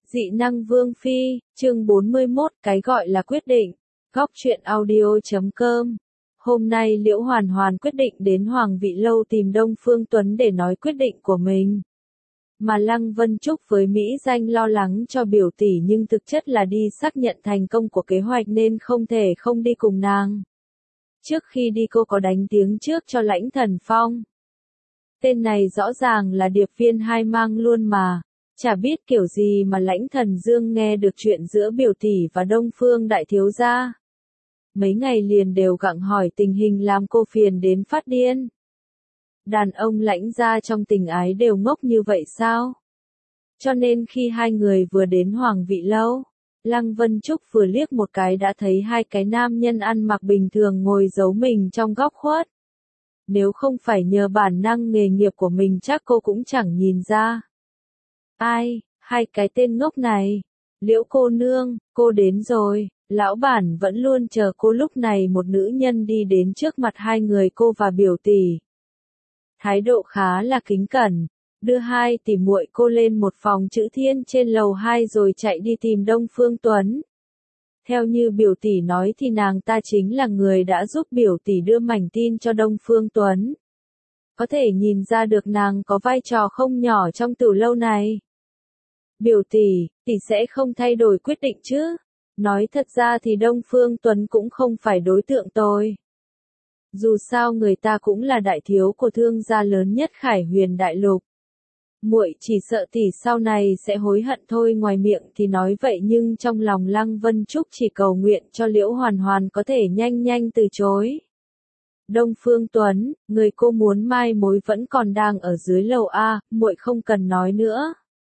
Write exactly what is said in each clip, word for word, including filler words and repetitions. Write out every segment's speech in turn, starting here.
Dị năng Vương Phi, chương bốn mươi mốt, cái gọi là quyết định. Góc truyện audio chấm com. Hôm nay Liễu Hoàn Hoàn quyết định đến Hoàng Vị Lâu tìm Đông Phương Tuấn để nói quyết định của mình. Mà Lăng Vân Trúc với Mỹ Danh lo lắng cho biểu tỷ nhưng thực chất là đi xác nhận thành công của kế hoạch nên không thể không đi cùng nàng. Trước khi đi cô có đánh tiếng trước cho Lãnh Thần Phong. Tên này rõ ràng là điệp viên hai mang luôn mà. Chả biết kiểu gì mà Lãnh Thần Dương nghe được chuyện giữa biểu tỷ và Đông Phương đại thiếu gia. Mấy ngày liền đều gặng hỏi tình hình làm cô phiền đến phát điên. Đàn ông Lãnh gia trong tình ái đều ngốc như vậy sao? Cho nên khi hai người vừa đến Hoàng Vị Lâu, Lăng Vân Trúc vừa liếc một cái đã thấy hai cái nam nhân ăn mặc bình thường ngồi giấu mình trong góc khuất. Nếu không phải nhờ bản năng nghề nghiệp của mình chắc cô cũng chẳng nhìn ra. Ai, hai cái tên ngốc này. Liễu cô nương, cô đến rồi. Lão bản vẫn luôn chờ cô. Lúc này một nữ nhân đi đến trước mặt hai người cô và biểu tỷ. Thái độ khá là kính cẩn, đưa hai tỷ muội cô lên một phòng chữ thiên trên lầu hai rồi chạy đi tìm Đông Phương Tuấn. Theo như biểu tỷ nói thì nàng ta chính là người đã giúp biểu tỷ đưa mảnh tin cho Đông Phương Tuấn. Có thể nhìn ra được nàng có vai trò không nhỏ trong tử lâu này. Biểu tỷ, tỷ sẽ không thay đổi quyết định chứ? Nói thật ra thì Đông Phương Tuấn cũng không phải đối tượng tôi. Dù sao người ta cũng là đại thiếu của thương gia lớn nhất Khải Huyền Đại Lục. Muội chỉ sợ tỷ sau này sẽ hối hận thôi, ngoài miệng thì nói vậy nhưng trong lòng Lăng Vân Trúc chỉ cầu nguyện cho Liễu Hoàn Hoàn có thể nhanh nhanh từ chối. Đông Phương Tuấn, người cô muốn mai mối vẫn còn đang ở dưới lầu A, muội không cần nói nữa.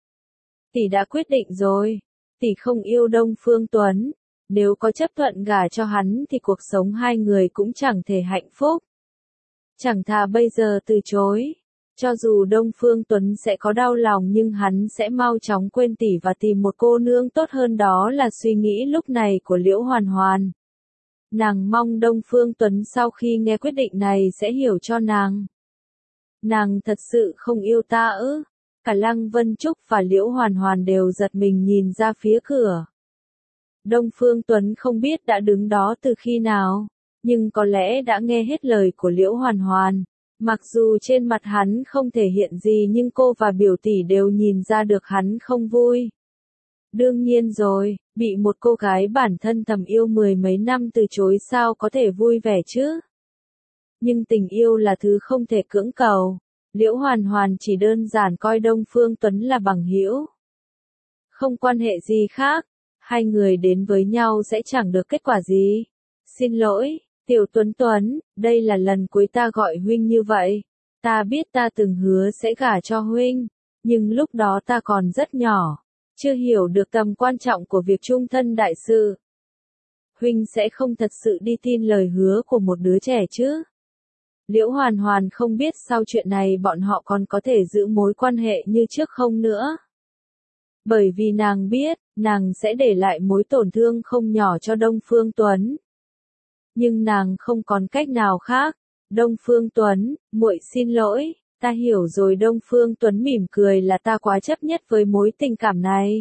Tỷ đã quyết định rồi, tỷ không yêu Đông Phương Tuấn, nếu có chấp thuận gả cho hắn thì cuộc sống hai người cũng chẳng thể hạnh phúc. Chẳng thà bây giờ từ chối. Cho dù Đông Phương Tuấn sẽ có đau lòng nhưng hắn sẽ mau chóng quên tỷ và tìm một cô nương tốt hơn, đó là suy nghĩ lúc này của Liễu Hoàn Hoàn. Nàng mong Đông Phương Tuấn sau khi nghe quyết định này sẽ hiểu cho nàng. Nàng thật sự không yêu ta ư? Cả Lăng Vân Trúc và Liễu Hoàn Hoàn đều giật mình nhìn ra phía cửa. Đông Phương Tuấn không biết đã đứng đó từ khi nào, nhưng có lẽ đã nghe hết lời của Liễu Hoàn Hoàn. Mặc dù trên mặt hắn không thể hiện gì nhưng cô và biểu tỷ đều nhìn ra được hắn không vui. Đương nhiên rồi, bị một cô gái bản thân thầm yêu mười mấy năm từ chối sao có thể vui vẻ chứ? Nhưng tình yêu là thứ không thể cưỡng cầu. Liễu Hoàn Hoàn chỉ đơn giản coi Đông Phương Tuấn là bằng hữu. Không quan hệ gì khác, hai người đến với nhau sẽ chẳng được kết quả gì. Xin lỗi. Tiểu Tuấn Tuấn, đây là lần cuối ta gọi huynh như vậy. Ta biết ta từng hứa sẽ gả cho huynh, nhưng lúc đó ta còn rất nhỏ, chưa hiểu được tầm quan trọng của việc chung thân đại sự. Huynh sẽ không thật sự đi tin lời hứa của một đứa trẻ chứ? Liễu Hoàn Hoàn không biết sau chuyện này bọn họ còn có thể giữ mối quan hệ như trước không nữa. Bởi vì nàng biết, nàng sẽ để lại mối tổn thương không nhỏ cho Đông Phương Tuấn. Nhưng nàng không còn cách nào khác. Đông Phương Tuấn, muội xin lỗi, ta hiểu rồi. Đông Phương Tuấn mỉm cười, là ta quá chấp nhất với mối tình cảm này.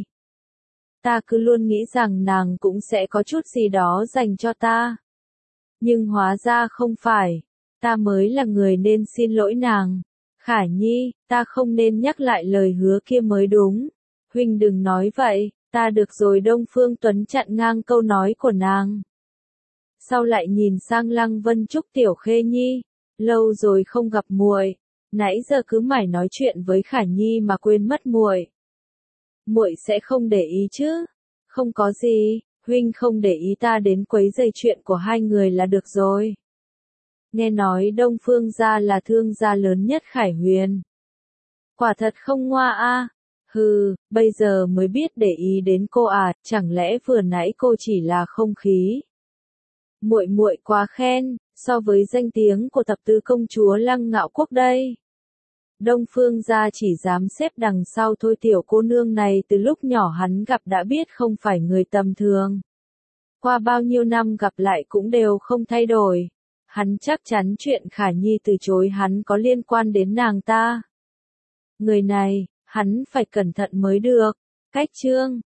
Ta cứ luôn nghĩ rằng nàng cũng sẽ có chút gì đó dành cho ta. Nhưng hóa ra không phải, ta mới là người nên xin lỗi nàng. Khả Nhi, ta không nên nhắc lại lời hứa kia mới đúng. Huynh đừng nói vậy, ta được rồi. Đông Phương Tuấn chặn ngang câu nói của nàng. Sau lại nhìn sang Lăng Vân Trúc, Tiểu Khê Nhi, lâu rồi không gặp muội, nãy giờ cứ mải nói chuyện với Khả Nhi mà quên mất muội. Muội sẽ không để ý chứ? Không có gì, huynh không để ý ta đến quấy rầy chuyện của hai người là được rồi. Nghe nói Đông Phương gia là thương gia lớn nhất Khải Huyền. Quả thật không ngoa a. Hừ, bây giờ mới biết để ý đến cô à, chẳng lẽ vừa nãy cô chỉ là không khí? Muội muội quá khen, so với danh tiếng của thập tứ công chúa Lăng Ngạo Quốc đây. Đông Phương gia chỉ dám xếp đằng sau thôi. Tiểu cô nương này từ lúc nhỏ hắn gặp đã biết không phải người tầm thường. Qua bao nhiêu năm gặp lại cũng đều không thay đổi. Hắn chắc chắn chuyện Khả Nhi từ chối hắn có liên quan đến nàng ta. Người này, hắn phải cẩn thận mới được. Cách chương